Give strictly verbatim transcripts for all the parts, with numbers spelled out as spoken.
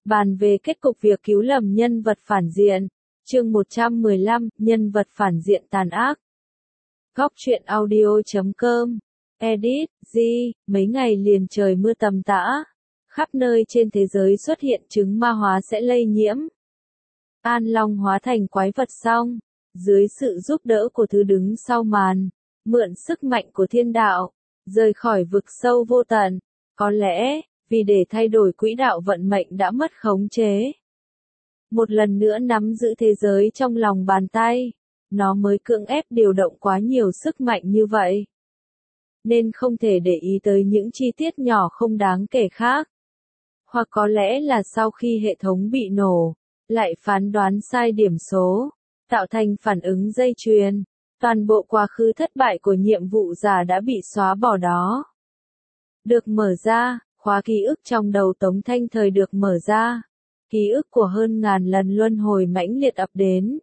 bàn về kết cục việc cứu lầm nhân vật phản diện. Chương một trăm mười lăm, nhân vật phản diện tàn ác. Góc truyện audio chấm com. Edit, G, mấy ngày liền trời mưa tầm tã. Khắp nơi trên thế giới xuất hiện chứng ma hóa sẽ lây nhiễm. An Long hóa thành quái vật xong, dưới sự giúp đỡ của thứ đứng sau màn, mượn sức mạnh của thiên đạo, rời khỏi vực sâu vô tận. Có lẽ, vì để thay đổi quỹ đạo vận mệnh đã mất khống chế. Một lần nữa nắm giữ thế giới trong lòng bàn tay, nó mới cưỡng ép điều động quá nhiều sức mạnh như vậy. Nên không thể để ý tới những chi tiết nhỏ không đáng kể khác. Hoặc có lẽ là sau khi hệ thống bị nổ, lại phán đoán sai điểm số, tạo thành phản ứng dây chuyền. Toàn bộ quá khứ thất bại của nhiệm vụ giả đã bị xóa bỏ đó. Được mở ra, khóa ký ức trong đầu Tống Thanh Thời được mở ra. Ký ức của hơn ngàn lần luân hồi mãnh liệt ập đến.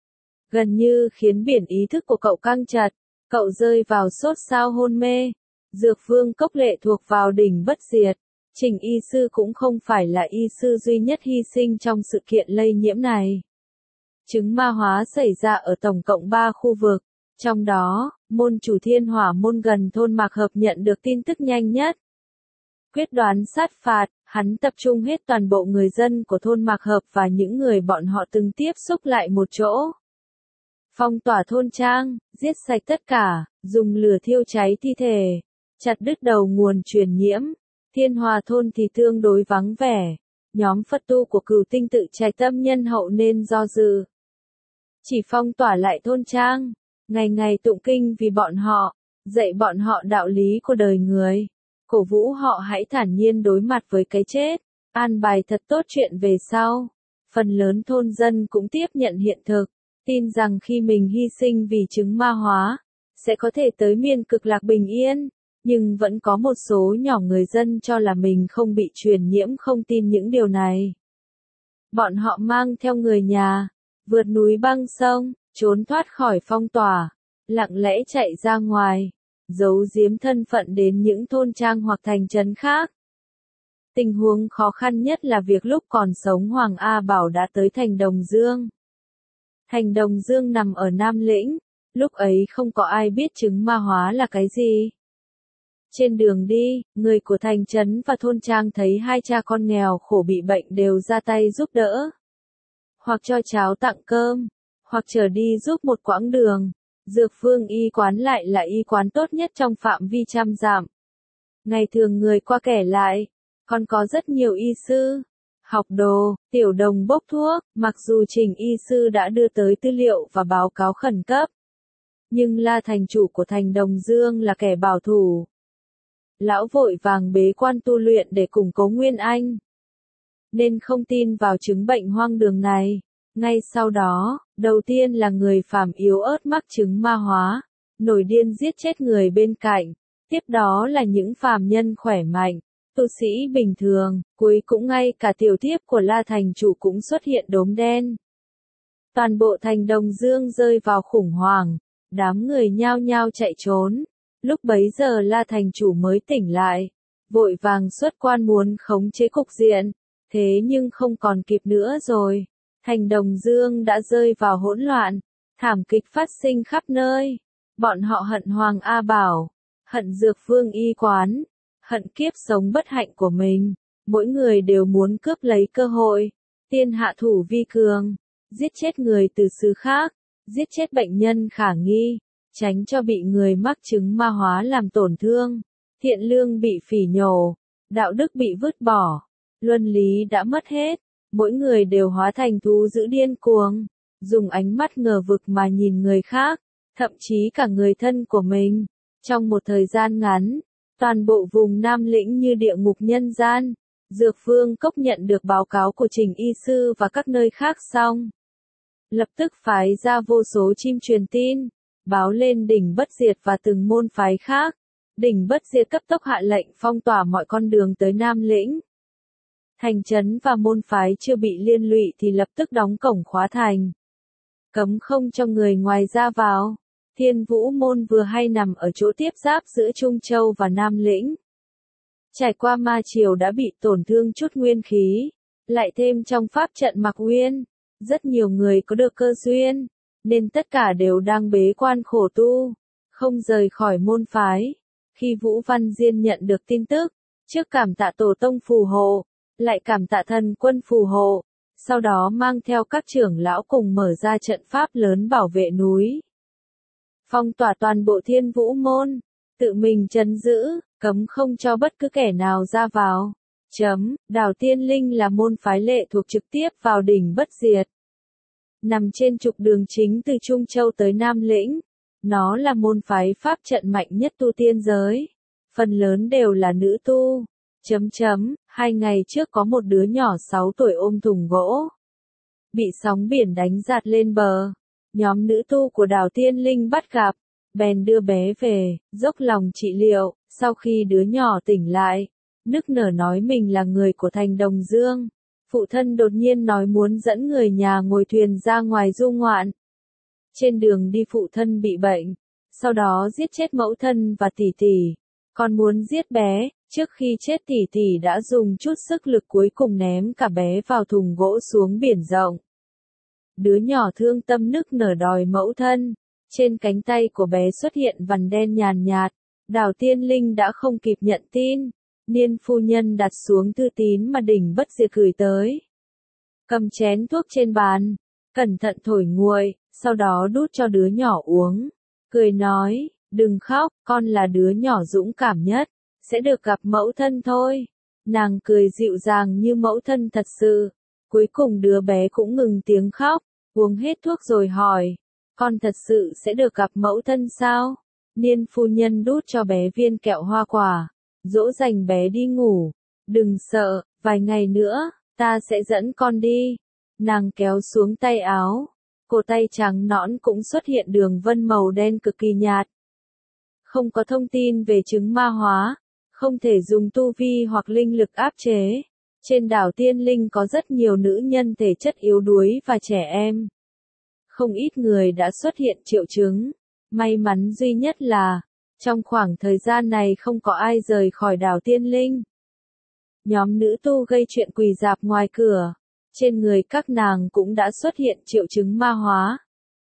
Gần như khiến biển ý thức của cậu căng chặt, cậu rơi vào sốt sao hôn mê. Dược vương cốc lệ thuộc vào đỉnh bất diệt. Trình y sư cũng không phải là y sư duy nhất hy sinh trong sự kiện lây nhiễm này. Chứng ma hóa xảy ra ở tổng cộng ba khu vực, trong đó, môn chủ thiên hỏa môn gần thôn Mạc Hợp nhận được tin tức nhanh nhất. Quyết đoán sát phạt, hắn tập trung hết toàn bộ người dân của thôn Mạc Hợp và những người bọn họ từng tiếp xúc lại một chỗ. Phong tỏa thôn trang, giết sạch tất cả, dùng lửa thiêu cháy thi thể, chặt đứt đầu nguồn truyền nhiễm. Thiên Hòa thôn thì tương đối vắng vẻ, nhóm Phật tu của Cửu Tinh tự trạch tâm nhân hậu nên do dự. Chỉ phong tỏa lại thôn trang, ngày ngày tụng kinh vì bọn họ, dạy bọn họ đạo lý của đời người, cổ vũ họ hãy thản nhiên đối mặt với cái chết, an bài thật tốt chuyện về sau. Phần lớn thôn dân cũng tiếp nhận hiện thực, tin rằng khi mình hy sinh vì chứng ma hóa, sẽ có thể tới miền cực lạc bình yên. Nhưng vẫn có một số nhỏ người dân cho là mình không bị truyền nhiễm không tin những điều này. Bọn họ mang theo người nhà, vượt núi băng sông, trốn thoát khỏi phong tỏa, lặng lẽ chạy ra ngoài, giấu giếm thân phận đến những thôn trang hoặc thành trấn khác. Tình huống khó khăn nhất là việc lúc còn sống Hoàng A Bảo đã tới thành Đồng Dương. Thành Đồng Dương nằm ở Nam Lĩnh, lúc ấy không có ai biết chứng ma hóa là cái gì. Trên đường đi, người của thành trấn và thôn trang thấy hai cha con nghèo khổ bị bệnh đều ra tay giúp đỡ. Hoặc cho cháo tặng cơm, hoặc chở đi giúp một quãng đường. Dược vương y quán lại là y quán tốt nhất trong phạm vi trăm dặm. Ngày thường người qua kể lại, còn có rất nhiều y sư, học đồ, tiểu đồng bốc thuốc, mặc dù Trình y sư đã đưa tới tư liệu và báo cáo khẩn cấp. Nhưng La thành chủ của thành Đồng Dương là kẻ bảo thủ. Lão vội vàng bế quan tu luyện để củng cố nguyên anh. Nên không tin vào chứng bệnh hoang đường này. Ngay sau đó, đầu tiên là người phàm yếu ớt mắc chứng ma hóa, nổi điên giết chết người bên cạnh. Tiếp đó là những phàm nhân khỏe mạnh, tu sĩ bình thường, cuối cũng ngay cả tiểu thiếp của La thành chủ cũng xuất hiện đốm đen. Toàn bộ thành Đồng Dương rơi vào khủng hoảng, đám người nhao nhao chạy trốn. Lúc bấy giờ La thành chủ mới tỉnh lại, vội vàng xuất quan muốn khống chế cục diện, thế nhưng không còn kịp nữa rồi. Thành Đồng Dương đã rơi vào hỗn loạn, thảm kịch phát sinh khắp nơi. Bọn họ hận Hoàng A Bảo, hận Dược Vương y quán, hận kiếp sống bất hạnh của mình. Mỗi người đều muốn cướp lấy cơ hội, tiên hạ thủ vi cường, giết chết người từ xứ khác, giết chết bệnh nhân khả nghi. Tránh cho bị người mắc chứng ma hóa làm tổn thương, thiện lương bị phỉ nhổ, đạo đức bị vứt bỏ, luân lý đã mất hết, mỗi người đều hóa thành thú dữ điên cuồng, dùng ánh mắt ngờ vực mà nhìn người khác, thậm chí cả người thân của mình. Trong một thời gian ngắn, toàn bộ vùng Nam Lĩnh như địa ngục nhân gian. Dược vương cốc nhận được báo cáo của Trình y sư và các nơi khác xong, lập tức phái ra vô số chim truyền tin, báo lên đỉnh bất diệt và từng môn phái khác. Đỉnh bất diệt cấp tốc hạ lệnh phong tỏa mọi con đường tới Nam Lĩnh. Thành trấn và môn phái chưa bị liên lụy thì lập tức đóng cổng khóa thành, cấm không cho người ngoài ra vào. Thiên Vũ môn vừa hay nằm ở chỗ tiếp giáp giữa Trung Châu và Nam Lĩnh. Trải qua ma triều đã bị tổn thương chút nguyên khí, Lại thêm trong pháp trận Mạc Uyên, rất nhiều người có được cơ duyên, nên tất cả đều đang bế quan khổ tu, không rời khỏi môn phái. Khi Vũ Văn Diên nhận được tin tức, trước cảm tạ tổ tông phù hộ, lại cảm tạ thần quân phù hộ, sau đó mang theo các trưởng lão cùng mở ra trận pháp lớn bảo vệ núi. Phong tỏa toàn bộ Thiên Vũ môn, tự mình trấn giữ, cấm không cho bất cứ kẻ nào ra vào. Chấm, Đào Tiên Linh là môn phái lệ thuộc trực tiếp vào đỉnh Bất Diệt. Nằm trên trục đường chính từ Trung Châu tới Nam Lĩnh, nó là môn phái pháp trận mạnh nhất tu tiên giới. Phần lớn đều là nữ tu. Chấm chấm, hai ngày trước có một đứa nhỏ sáu tuổi ôm thùng gỗ. Bị sóng biển đánh giạt lên bờ. Nhóm nữ tu của Đào Tiên Linh bắt gặp, bèn đưa bé về, dốc lòng trị liệu. Sau khi đứa nhỏ tỉnh lại, nức nở nói mình là người của thành Đồng Dương. Phụ thân đột nhiên nói muốn dẫn người nhà ngồi thuyền ra ngoài du ngoạn. Trên đường đi phụ thân bị bệnh, sau đó giết chết mẫu thân và tỷ tỷ. Còn muốn giết bé, trước khi chết tỷ tỷ đã dùng chút sức lực cuối cùng ném cả bé vào thùng gỗ xuống biển rộng. Đứa nhỏ thương tâm nức nở đòi mẫu thân. Trên cánh tay của bé xuất hiện vằn đen nhàn nhạt. Đào Tiên Linh đã không kịp nhận tin. Niên phu nhân đặt xuống thư tín mà đỉnh Bất Diệt gửi tới. Cầm chén thuốc trên bàn, cẩn thận thổi nguội, sau đó đút cho đứa nhỏ uống. Cười nói, đừng khóc, con là đứa nhỏ dũng cảm nhất, sẽ được gặp mẫu thân thôi. Nàng cười dịu dàng như mẫu thân thật sự. Cuối cùng đứa bé cũng ngừng tiếng khóc, uống hết thuốc rồi hỏi, con thật sự sẽ được gặp mẫu thân sao? Niên phu nhân đút cho bé viên kẹo hoa quả, dỗ dành bé đi ngủ. Đừng sợ, vài ngày nữa, ta sẽ dẫn con đi. Nàng kéo xuống tay áo, cổ tay trắng nõn cũng xuất hiện đường vân màu đen cực kỳ nhạt. Không có thông tin về chứng ma hóa, không thể dùng tu vi hoặc linh lực áp chế. Trên đảo Tiên Linh có rất nhiều nữ nhân thể chất yếu đuối và trẻ em. Không ít người đã xuất hiện triệu chứng. May mắn duy nhất là, trong khoảng thời gian này không có ai rời khỏi đảo Tiên Linh. Nhóm nữ tu gây chuyện quỳ rạp ngoài cửa. Trên người các nàng cũng đã xuất hiện triệu chứng ma hóa.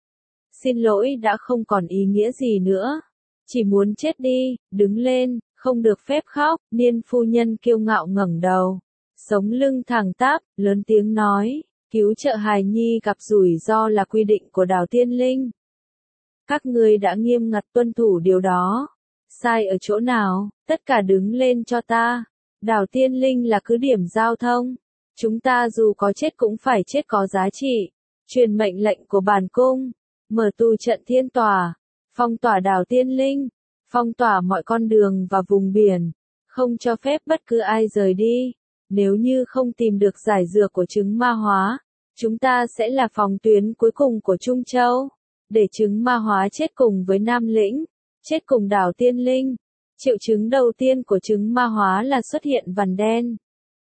Xin lỗi đã không còn ý nghĩa gì nữa. Chỉ muốn chết đi, đứng lên, không được phép khóc. Niên phu nhân kiêu ngạo ngẩng đầu, sống lưng thẳng tắp, lớn tiếng nói, cứu trợ hài nhi gặp rủi ro là quy định của đảo Tiên Linh. Các ngươi đã nghiêm ngặt tuân thủ điều đó. Sai ở chỗ nào, tất cả đứng lên cho ta. Đảo Tiên Linh là cứ điểm giao thông. Chúng ta dù có chết cũng phải chết có giá trị. Truyền mệnh lệnh của bản cung. Mở tu trận thiên tòa. Phong tỏa đảo Tiên Linh. Phong tỏa mọi con đường và vùng biển. Không cho phép bất cứ ai rời đi. Nếu như không tìm được giải dược của chứng ma hóa, chúng ta sẽ là phòng tuyến cuối cùng của Trung Châu. Để chứng ma hóa chết cùng với Nam Lĩnh, chết cùng đảo Tiên Linh. Triệu chứng đầu tiên của chứng ma hóa là xuất hiện vằn đen.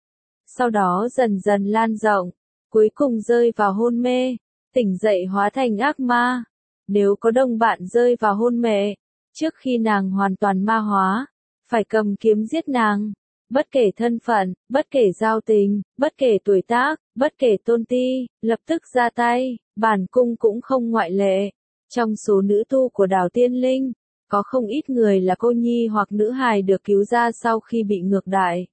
Sau đó dần dần lan rộng, cuối cùng rơi vào hôn mê, tỉnh dậy hóa thành ác ma. Nếu có đồng bạn rơi vào hôn mê, trước khi nàng hoàn toàn ma hóa, phải cầm kiếm giết nàng. Bất kể thân phận, bất kể giao tình, bất kể tuổi tác, bất kể tôn ti, lập tức ra tay. Bản cung cũng không ngoại lệ. Trong số nữ tu của đảo Tiên Linh, có không ít người là cô nhi hoặc nữ hài được cứu ra sau khi bị ngược đãi.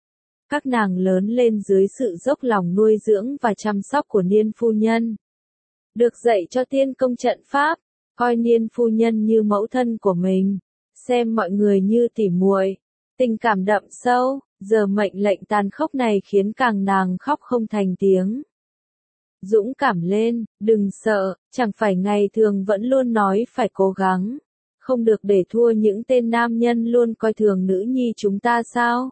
Các nàng lớn lên dưới sự dốc lòng nuôi dưỡng và chăm sóc của Niên phu nhân. Được dạy cho tiên công trận pháp, coi Niên phu nhân như mẫu thân của mình, xem mọi người như tỉ muội. Tình cảm đậm sâu, giờ mệnh lệnh tàn khốc này khiến càng nàng khóc không thành tiếng. Dũng cảm lên, đừng sợ, chẳng phải ngày thường vẫn luôn nói phải cố gắng. Không được để thua những tên nam nhân luôn coi thường nữ nhi chúng ta sao?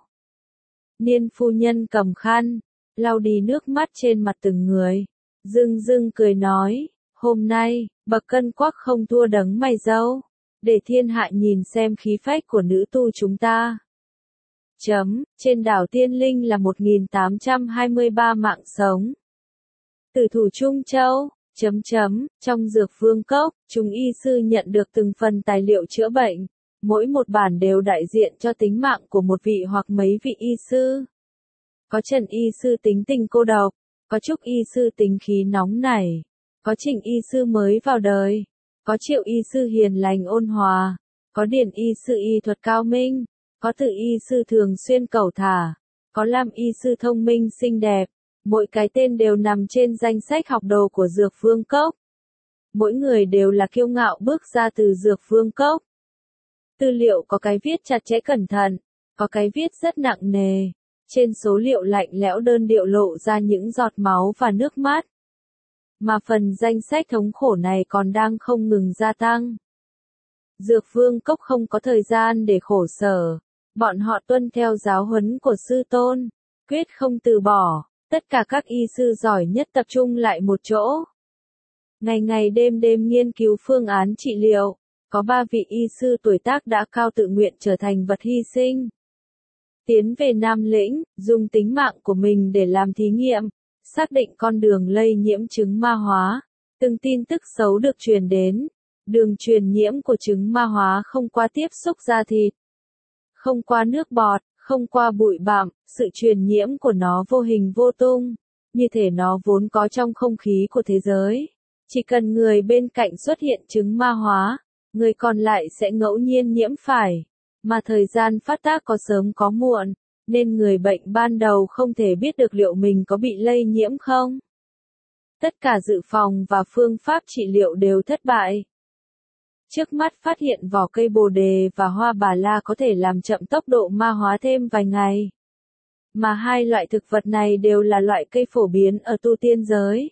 Niên phu nhân cầm khăn, lau đi nước mắt trên mặt từng người. Dưng dưng cười nói, hôm nay, bậc cân quắc không thua đấng mày râu. Để thiên hạ nhìn xem khí phách của nữ tu chúng ta. Chấm, trên đảo Tiên Linh là một nghìn tám trăm hai mươi ba mạng sống. Tử thủ Trung Châu, chấm chấm, trong dược vương cốc, chúng y sư nhận được từng phần tài liệu chữa bệnh. Mỗi một bản đều đại diện cho tính mạng của một vị hoặc mấy vị y sư. có Trần y sư tính tình cô độc, có Trúc y sư tính khí nóng nảy, có Trình y sư mới vào đời, có Triệu y sư hiền lành ôn hòa, có Điền y sư y thuật cao minh, có Từ y sư thường xuyên cẩu thả, có Lam y sư thông minh xinh đẹp, mỗi cái tên đều nằm trên danh sách học đồ của Dược Vương Cốc. Mỗi người đều là kiêu ngạo bước ra từ Dược Vương Cốc. Tư liệu có cái viết chặt chẽ cẩn thận, có cái viết rất nặng nề. Trên số liệu lạnh lẽo đơn điệu lộ ra những giọt máu và nước mắt. Mà phần danh sách thống khổ này còn đang không ngừng gia tăng. Dược Vương Cốc không có thời gian để khổ sở. Bọn họ tuân theo giáo huấn của sư tôn, quyết không từ bỏ. Tất cả các y sư giỏi nhất tập trung lại một chỗ. Ngày ngày đêm đêm nghiên cứu phương án trị liệu. Có ba vị y sư tuổi tác đã cao tự nguyện trở thành vật hy sinh. Tiến về Nam Lĩnh, dùng tính mạng của mình để làm thí nghiệm, xác định con đường lây nhiễm chứng ma hóa. Từng tin tức xấu được truyền đến. Đường truyền nhiễm của chứng ma hóa không qua tiếp xúc da thịt, không qua nước bọt, không qua bụi bặm, sự truyền nhiễm của nó vô hình vô tung, như thể nó vốn có trong không khí của thế giới. Chỉ cần người bên cạnh xuất hiện chứng ma hóa, người còn lại sẽ ngẫu nhiên nhiễm phải, mà thời gian phát tác có sớm có muộn, nên người bệnh ban đầu không thể biết được liệu mình có bị lây nhiễm không. Tất cả dự phòng và phương pháp trị liệu đều thất bại. Trước mắt phát hiện vỏ cây bồ đề và hoa bà la có thể làm chậm tốc độ ma hóa thêm vài ngày. Mà hai loại thực vật này đều là loại cây phổ biến ở tu tiên giới.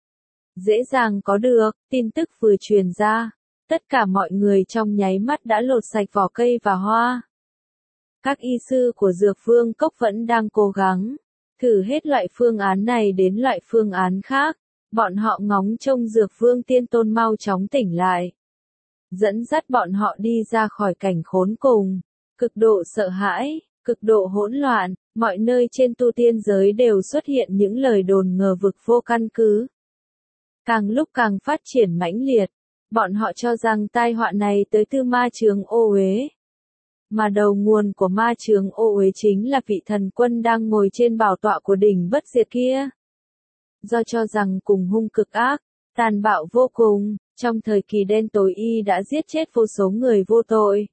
Dễ dàng có được, tin tức vừa truyền ra, tất cả mọi người trong nháy mắt đã lột sạch vỏ cây và hoa. Các y sư của Dược Vương Cốc vẫn đang cố gắng, thử hết loại phương án này đến loại phương án khác, bọn họ ngóng trông Dược Vương Tiên Tôn mau chóng tỉnh lại. Dẫn dắt bọn họ đi ra khỏi cảnh khốn cùng, cực độ sợ hãi, cực độ hỗn loạn, mọi nơi trên tu tiên giới đều xuất hiện những lời đồn ngờ vực vô căn cứ. Càng lúc càng phát triển mãnh liệt, bọn họ cho rằng tai họa này tới từ ma chướng ô uế. Mà đầu nguồn của ma chướng ô uế chính là vị thần quân đang ngồi trên bảo tọa của đỉnh bất diệt kia. Do cho rằng cùng hung cực ác, tàn bạo vô cùng, trong thời kỳ đen tối y đã giết chết vô số người vô tội.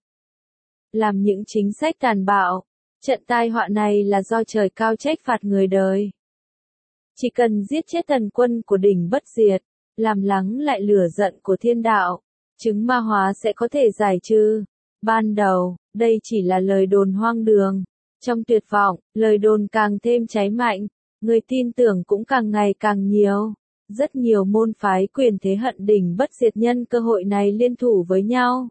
Làm những chính sách tàn bạo, trận tai họa này là do trời cao trách phạt người đời. Chỉ cần giết chết thần quân của đỉnh bất diệt, làm lắng lại lửa giận của thiên đạo, chứng ma hóa sẽ có thể giải trừ. Ban đầu, đây chỉ là lời đồn hoang đường. Trong tuyệt vọng, lời đồn càng thêm cháy mạnh, người tin tưởng cũng càng ngày càng nhiều. Rất nhiều môn phái quyền thế hận đỉnh bất diệt nhân cơ hội này liên thủ với nhau.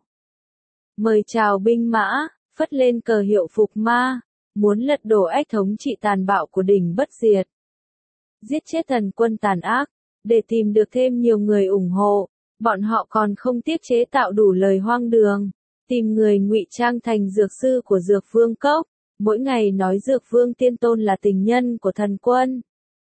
Mời chào binh mã, phất lên cờ hiệu phục ma, muốn lật đổ ách thống trị tàn bạo của đỉnh bất diệt. Giết chết thần quân tàn ác, để tìm được thêm nhiều người ủng hộ, bọn họ còn không tiếc chế tạo đủ lời hoang đường, tìm người ngụy trang thành dược sư của Dược Vương Cốc, mỗi ngày nói Dược Vương Tiên Tôn là tình nhân của thần quân.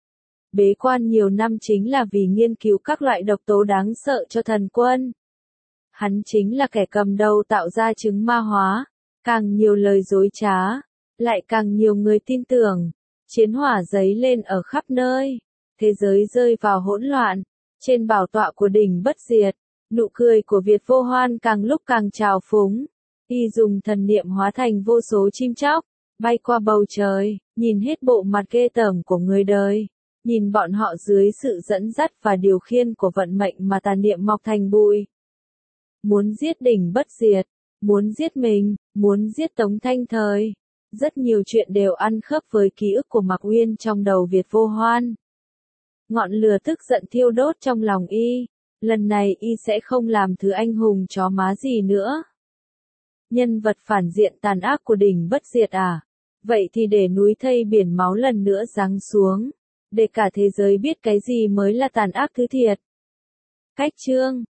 Bế quan nhiều năm chính là vì nghiên cứu các loại độc tố đáng sợ cho thần quân. Hắn chính là kẻ cầm đầu tạo ra chứng ma hóa, càng nhiều lời dối trá, lại càng nhiều người tin tưởng. Chiến hỏa giấy lên ở khắp nơi, thế giới rơi vào hỗn loạn, trên bảo tọa của đỉnh bất diệt, nụ cười của Việt Vô Hoan càng lúc càng trào phúng. Y dùng thần niệm hóa thành vô số chim chóc, bay qua bầu trời, nhìn hết bộ mặt ghê tởm của người đời. Nhìn bọn họ dưới sự dẫn dắt và điều khiển của vận mệnh mà tà niệm mọc thành bụi. Muốn giết đỉnh bất diệt, muốn giết mình, muốn giết Tống Thanh Thời. Rất nhiều chuyện đều ăn khớp với ký ức của Mạc Uyên trong đầu Việt Vô Hoan. Ngọn lửa tức giận thiêu đốt trong lòng y. Lần này y sẽ không làm thứ anh hùng chó má gì nữa. Nhân vật phản diện tàn ác của đỉnh bất diệt à? Vậy thì để núi thây biển máu lần nữa giáng xuống. Để cả thế giới biết cái gì mới là tàn ác thứ thiệt. Cách chương